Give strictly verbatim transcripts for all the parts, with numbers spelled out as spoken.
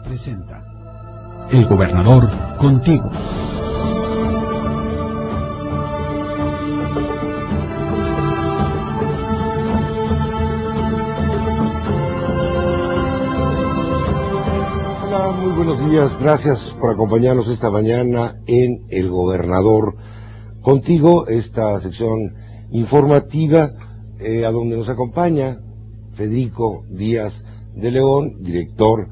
presenta El Gobernador contigo. Hola, muy buenos días, gracias por acompañarnos esta mañana en El Gobernador contigo, esta sección informativa eh, a donde nos acompaña Federico Díaz de León, director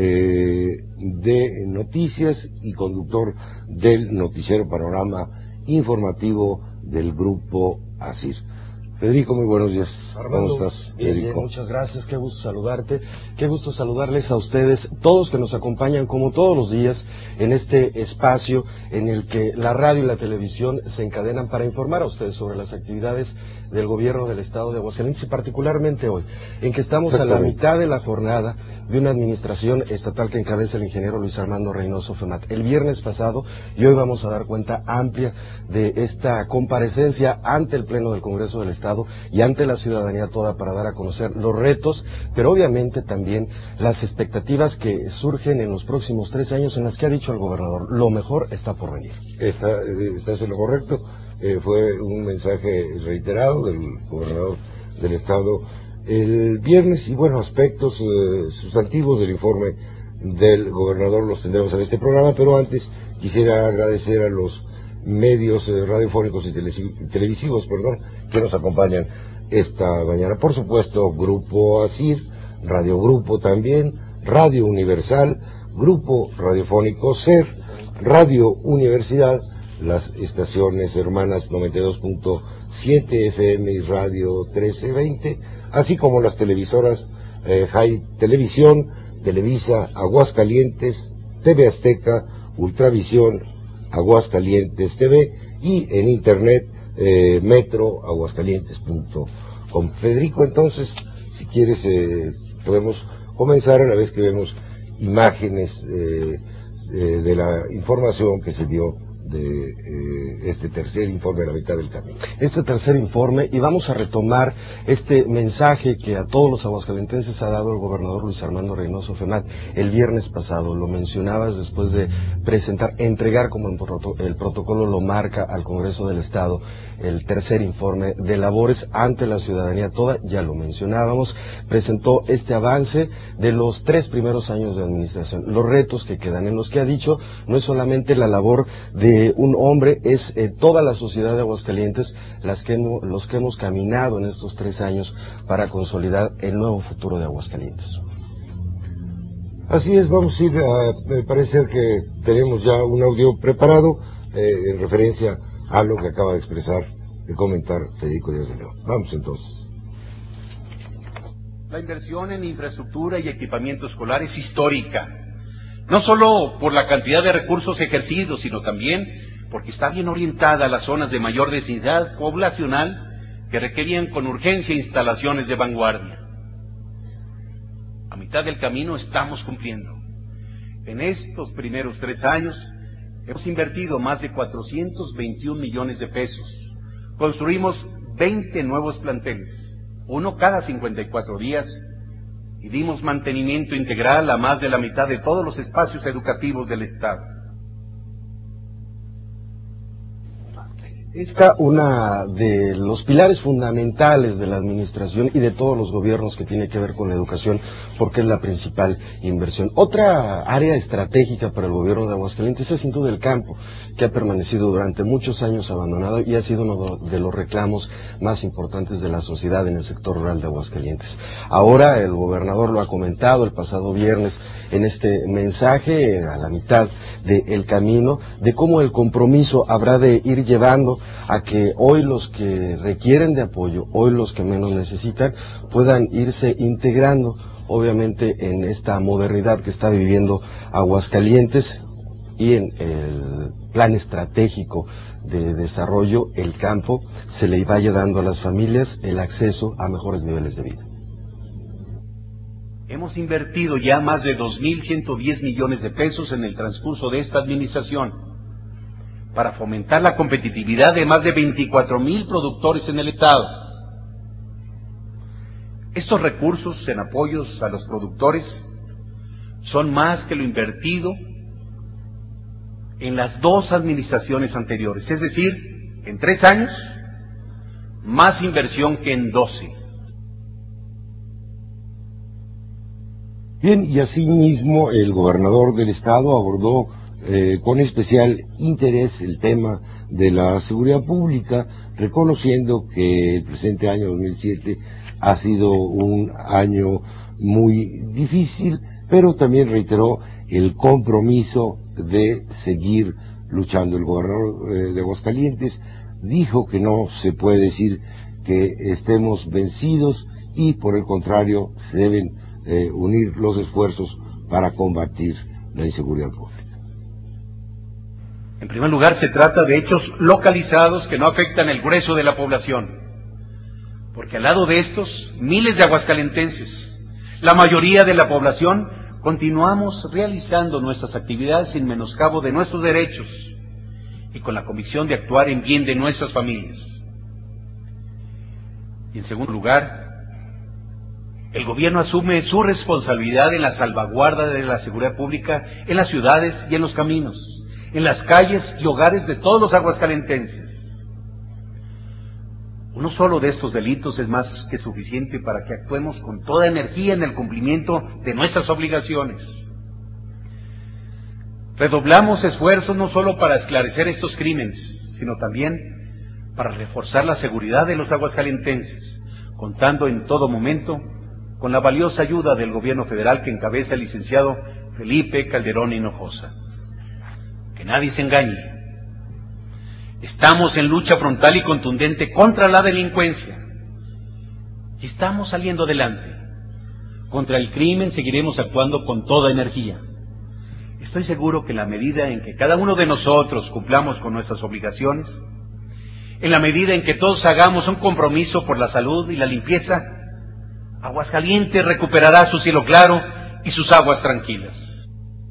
eh, de noticias y conductor del noticiero Panorama Informativo del Grupo ASIR. Federico, muy buenos días. Armando, ¿Cómo estás, bien, Federico? bien, muchas gracias, qué gusto saludarte, qué gusto saludarles a ustedes, todos que nos acompañan como todos los días en este espacio en el que la radio y la televisión se encadenan para informar a ustedes sobre las actividades del gobierno del estado de Aguascalientes y particularmente hoy, en que estamos a la mitad de la jornada de una administración estatal que encabeza el ingeniero Luis Armando Reynoso Femat. El viernes pasado y hoy vamos a dar cuenta amplia de esta comparecencia ante el Pleno del Congreso del Estado y ante la ciudadanía toda para dar a conocer los retos, pero obviamente también las expectativas que surgen en los próximos tres años en las que ha dicho el gobernador, lo mejor está por venir. Está, estás en lo correcto. Eh, fue un mensaje reiterado del gobernador del estado el viernes y bueno, aspectos eh, sustantivos del informe del gobernador los tendremos en este programa, pero antes quisiera agradecer a los medios eh, radiofónicos y tele- televisivos, perdón, que nos acompañan esta mañana. Por supuesto, Grupo ASIR, Radio Grupo también, Radio Universal, Grupo Radiofónico SER, Radio Universidad, las estaciones hermanas noventa y dos punto siete F M y Radio trece veinte, así como las televisoras eh, High Televisión, Televisa Aguascalientes, T V Azteca, Ultravisión, Aguascalientes T V y en internet eh, metro aguascalientes punto com. Federico, entonces, si quieres, eh, podemos comenzar a la vez que vemos imágenes eh, eh, de la información que se dio de eh, este tercer informe a la mitad del camino. Este tercer informe, y vamos a retomar este mensaje que a todos los aguascalentenses ha dado el gobernador Luis Armando Reynoso Femat el viernes pasado. Lo mencionabas después de presentar, entregar como el, proto, el protocolo lo marca al Congreso del Estado, el tercer informe de labores ante la ciudadanía toda, ya lo mencionábamos, presentó este avance de los tres primeros años de administración, los retos que quedan, en los que ha dicho no es solamente la labor de un hombre, es eh, toda la sociedad de Aguascalientes las que hemos, los que hemos caminado en estos tres años para consolidar el nuevo futuro de Aguascalientes. Así es, vamos a ir a, me parece que tenemos ya un audio preparado eh, en referencia a lo que acaba de expresar, de comentar Federico Díaz de León. Vamos entonces. La inversión en infraestructura y equipamiento escolar es histórica. No solo por la cantidad de recursos ejercidos, sino también porque está bien orientada a las zonas de mayor densidad poblacional que requerían con urgencia instalaciones de vanguardia. A mitad del camino estamos cumpliendo. En estos primeros tres años hemos invertido más de cuatrocientos veintiún millones de pesos. Construimos veinte nuevos planteles, uno cada cincuenta y cuatro días, y dimos mantenimiento integral a más de la mitad de todos los espacios educativos del Estado. Esta una de los pilares fundamentales de la administración y de todos los gobiernos que tiene que ver con la educación, porque es la principal inversión. Otra área estratégica para el gobierno de Aguascalientes es sin duda el campo, que ha permanecido durante muchos años abandonado y ha sido uno de los reclamos más importantes de la sociedad en el sector rural de Aguascalientes. Ahora el gobernador lo ha comentado el pasado viernes en este mensaje a la mitad del camino, de cómo el compromiso habrá de ir llevando a que hoy los que requieren de apoyo, hoy los que menos necesitan, puedan irse integrando, obviamente, en esta modernidad que está viviendo Aguascalientes y en el plan estratégico de desarrollo, el campo, se le vaya dando a las familias el acceso a mejores niveles de vida. Hemos invertido ya más de dos mil ciento diez millones de pesos en el transcurso de esta administración para fomentar la competitividad de más de veinticuatro mil productores en el Estado. Estos recursos en apoyos a los productores son más que lo invertido en las dos administraciones anteriores, es decir, en tres años, más inversión que en doce. Bien, y asimismo el gobernador del estado abordó eh, con especial interés el tema de la seguridad pública, reconociendo que el presente año dos mil siete ha sido un año muy difícil, pero también reiteró el compromiso de seguir luchando. El gobernador eh, de Aguascalientes dijo que no se puede decir que estemos vencidos y por el contrario se deben eh, unir los esfuerzos para combatir la inseguridad pública. En primer lugar, se trata de hechos localizados que no afectan el grueso de la población, porque al lado de estos, miles de aguascalentenses, la mayoría de la población, continuamos realizando nuestras actividades sin menoscabo de nuestros derechos y con la convicción de actuar en bien de nuestras familias. Y en segundo lugar, el gobierno asume su responsabilidad en la salvaguarda de la seguridad pública en las ciudades y en los caminos, en las calles y hogares de todos los aguascalentenses. Uno solo de estos delitos es más que suficiente para que actuemos con toda energía en el cumplimiento de nuestras obligaciones. Redoblamos esfuerzos no solo para esclarecer estos crímenes, sino también para reforzar la seguridad de los aguascalentenses, contando en todo momento con la valiosa ayuda del gobierno federal que encabeza el licenciado Felipe Calderón Hinojosa. Que nadie se engañe. Estamos en lucha frontal y contundente contra la delincuencia. Y estamos saliendo adelante. Contra el crimen seguiremos actuando con toda energía. Estoy seguro que en la medida en que cada uno de nosotros cumplamos con nuestras obligaciones, en la medida en que todos hagamos un compromiso por la salud y la limpieza, Aguascalientes recuperará su cielo claro y sus aguas tranquilas.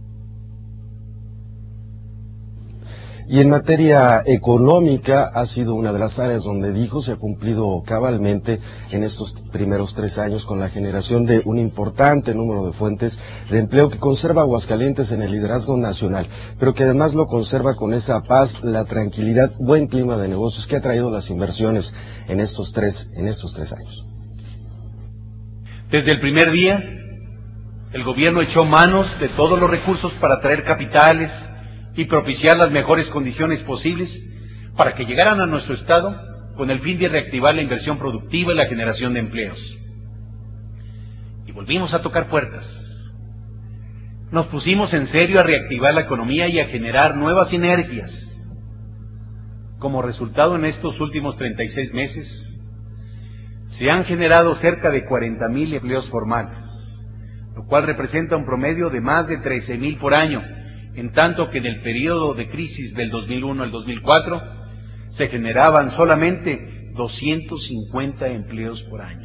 Y en materia económica ha sido una de las áreas donde dijo se ha cumplido cabalmente en estos primeros tres años con la generación de un importante número de fuentes de empleo que conserva Aguascalientes en el liderazgo nacional, pero que además lo conserva con esa paz, la tranquilidad, buen clima de negocios que ha traído las inversiones en estos tres, en estos tres años. Desde el primer día, el gobierno echó manos de todos los recursos para traer capitales y propiciar las mejores condiciones posibles para que llegaran a nuestro estado con el fin de reactivar la inversión productiva y la generación de empleos. Y volvimos a tocar puertas. Nos pusimos en serio a reactivar la economía y a generar nuevas sinergias. Como resultado, en estos últimos treinta y seis meses, se han generado cerca de cuarenta mil empleos formales, lo cual representa un promedio de más de trece mil por año, en tanto que en el periodo de crisis del dos mil uno al dos mil cuatro se generaban solamente doscientos cincuenta empleos por año.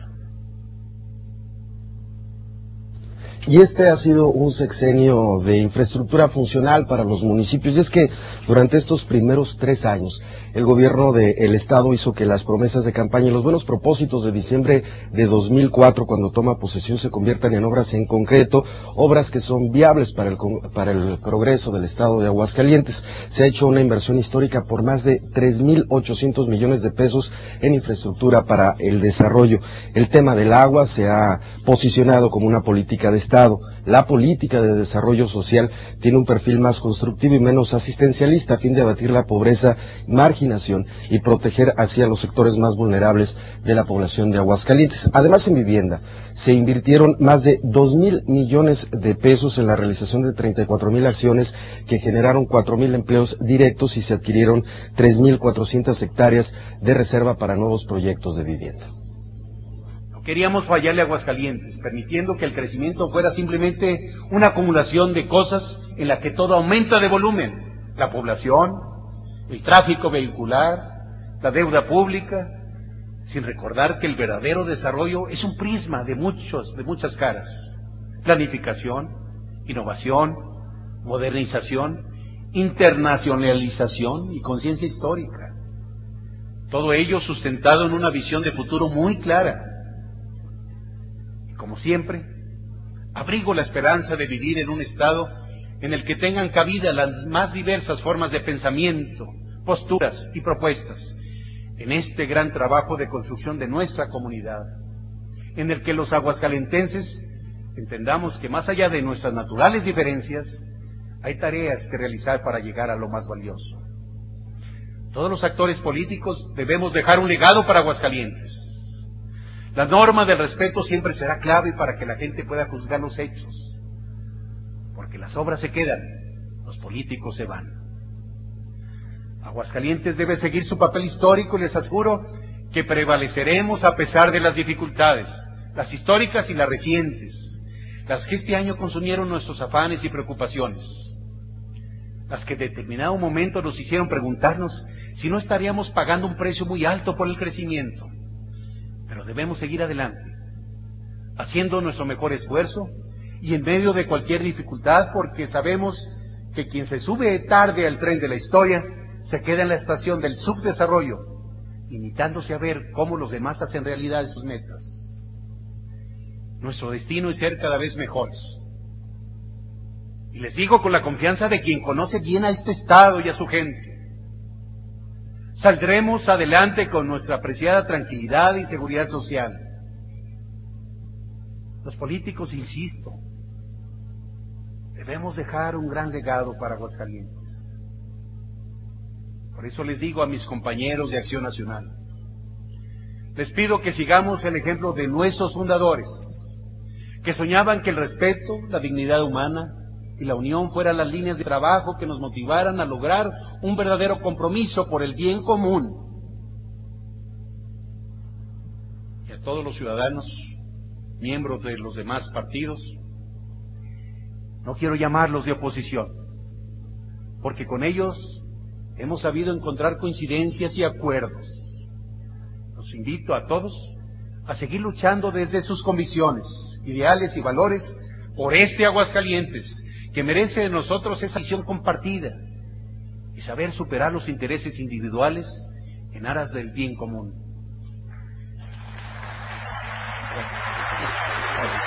Y este ha sido un sexenio de infraestructura funcional para los municipios. Y es que durante estos primeros tres años, el gobierno del estado hizo que las promesas de campaña y los buenos propósitos de diciembre de dos mil cuatro, cuando toma posesión, se conviertan en obras en concreto, obras que son viables para el, para el progreso del estado de Aguascalientes. Se ha hecho una inversión histórica por más de tres mil ochocientos millones de pesos en infraestructura para el desarrollo. El tema del agua se ha posicionado como una política de estado. La política de desarrollo social tiene un perfil más constructivo y menos asistencialista a fin de abatir la pobreza, marginación y proteger hacia los sectores más vulnerables de la población de Aguascalientes. Además, en vivienda se invirtieron más de dos mil millones de pesos en la realización de treinta y cuatro mil acciones que generaron cuatro mil empleos directos y se adquirieron tres mil cuatrocientas hectáreas de reserva para nuevos proyectos de vivienda. Queríamos fallarle a Aguascalientes, permitiendo que el crecimiento fuera simplemente una acumulación de cosas en la que todo aumenta de volumen. La población, el tráfico vehicular, la deuda pública, sin recordar que el verdadero desarrollo es un prisma de muchos, de muchas caras. Planificación, innovación, modernización, internacionalización y conciencia histórica. Todo ello sustentado en una visión de futuro muy clara. Como siempre, Abrigo la esperanza de vivir en un estado en el que tengan cabida las más diversas formas de pensamiento, posturas y propuestas, en este gran trabajo de construcción de nuestra comunidad, en el que los aguascalentenses entendamos que más allá de nuestras naturales diferencias, hay tareas que realizar para llegar a lo más valioso. Todos los actores políticos debemos dejar un legado para Aguascalientes. La norma del respeto siempre será clave para que la gente pueda juzgar los hechos, porque las obras se quedan, los políticos se van. Aguascalientes debe seguir su papel histórico y les aseguro que prevaleceremos a pesar de las dificultades, las históricas y las recientes, las que este año consumieron nuestros afanes y preocupaciones, las que en determinado momento nos hicieron preguntarnos si no estaríamos pagando un precio muy alto por el crecimiento. Pero debemos seguir adelante, haciendo nuestro mejor esfuerzo y en medio de cualquier dificultad, porque sabemos que quien se sube tarde al tren de la historia se queda en la estación del subdesarrollo, limitándose a ver cómo los demás hacen realidad sus metas. Nuestro destino es ser cada vez mejores. Y les digo con la confianza de quien conoce bien a este estado y a su gente. Saldremos adelante con nuestra apreciada tranquilidad y seguridad social. Los políticos, insisto, debemos dejar un gran legado para Aguascalientes. Por eso les digo a mis compañeros de Acción Nacional, les pido que sigamos el ejemplo de nuestros fundadores, que soñaban que el respeto, la dignidad humana y la unión fueran las líneas de trabajo que nos motivaran a lograr un verdadero compromiso por el bien común. Y a todos los ciudadanos, miembros de los demás partidos, no quiero llamarlos de oposición, porque con ellos hemos sabido encontrar coincidencias y acuerdos. Los invito a todos a seguir luchando desde sus convicciones, ideales y valores por este Aguascalientes, que merece de nosotros esa visión compartida y saber superar los intereses individuales en aras del bien común. Gracias. Gracias.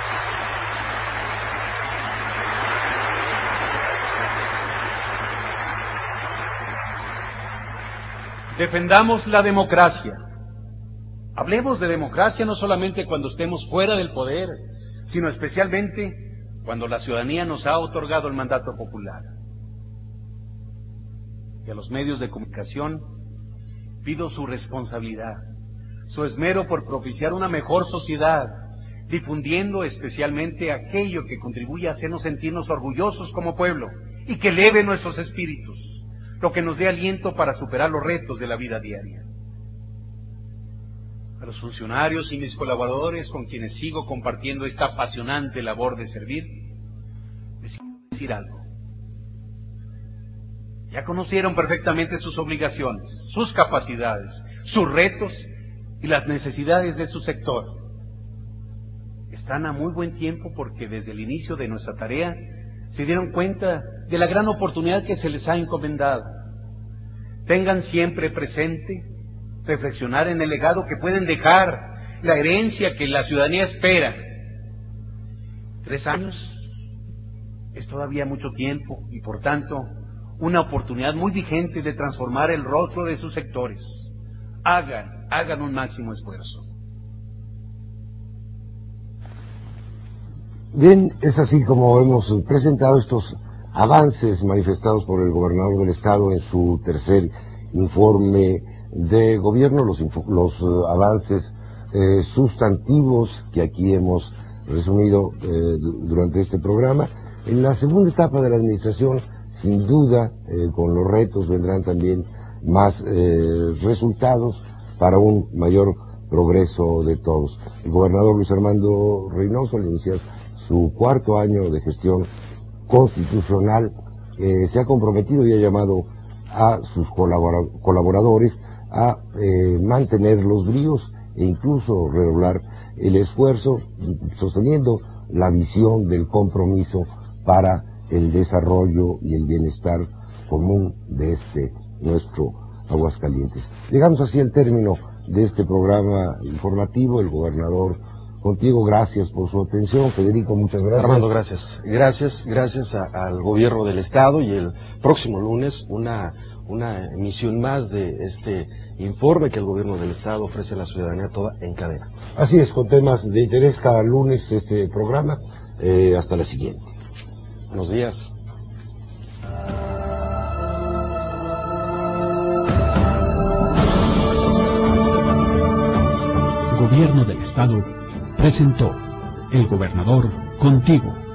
Defendamos la democracia. Hablemos de democracia no solamente cuando estemos fuera del poder, sino especialmente cuando la ciudadanía nos ha otorgado el mandato popular. Y a los medios de comunicación pido su responsabilidad, su esmero por propiciar una mejor sociedad, difundiendo especialmente aquello que contribuye a hacernos sentirnos orgullosos como pueblo y que eleve nuestros espíritus, lo que nos dé aliento para superar los retos de la vida diaria. A los funcionarios y mis colaboradores con quienes sigo compartiendo esta apasionante labor de servir, les quiero decir algo. Ya conocieron perfectamente sus obligaciones, sus capacidades, sus retos y las necesidades de su sector. Están a muy buen tiempo porque desde el inicio de nuestra tarea se dieron cuenta de la gran oportunidad que se les ha encomendado. Tengan siempre presente reflexionar en el legado que pueden dejar, la herencia que la ciudadanía espera. Tres años es todavía mucho tiempo y por tanto una oportunidad muy vigente de transformar el rostro de sus sectores. Hagan, hagan un máximo esfuerzo. Bien, es así como hemos presentado estos avances manifestados por el gobernador del estado en su tercer informe de gobierno, los, los uh, avances eh, sustantivos que aquí hemos resumido eh, durante este programa. En la segunda etapa de la administración, sin duda, eh, con los retos vendrán también más eh, resultados para un mayor progreso de todos. El gobernador Luis Armando Reynoso, al iniciar su cuarto año de gestión constitucional, eh, se ha comprometido y ha llamado a sus colabora- colaboradores a eh, mantener los bríos e incluso redoblar el esfuerzo, sosteniendo la visión del compromiso para el desarrollo y el bienestar común de este nuestro Aguascalientes. Llegamos así al término de este programa informativo. El gobernador contigo. Gracias por su atención. Federico, muchas gracias. Armando, gracias. Gracias, gracias a, al gobierno del Estado, y el próximo lunes una, una emisión más de este informe que el gobierno del Estado ofrece a la ciudadanía toda en cadena. Así es, con temas de interés cada lunes este programa. Eh, hasta la siguiente. Buenos días. Gobierno del Estado presentó El Gobernador Contigo.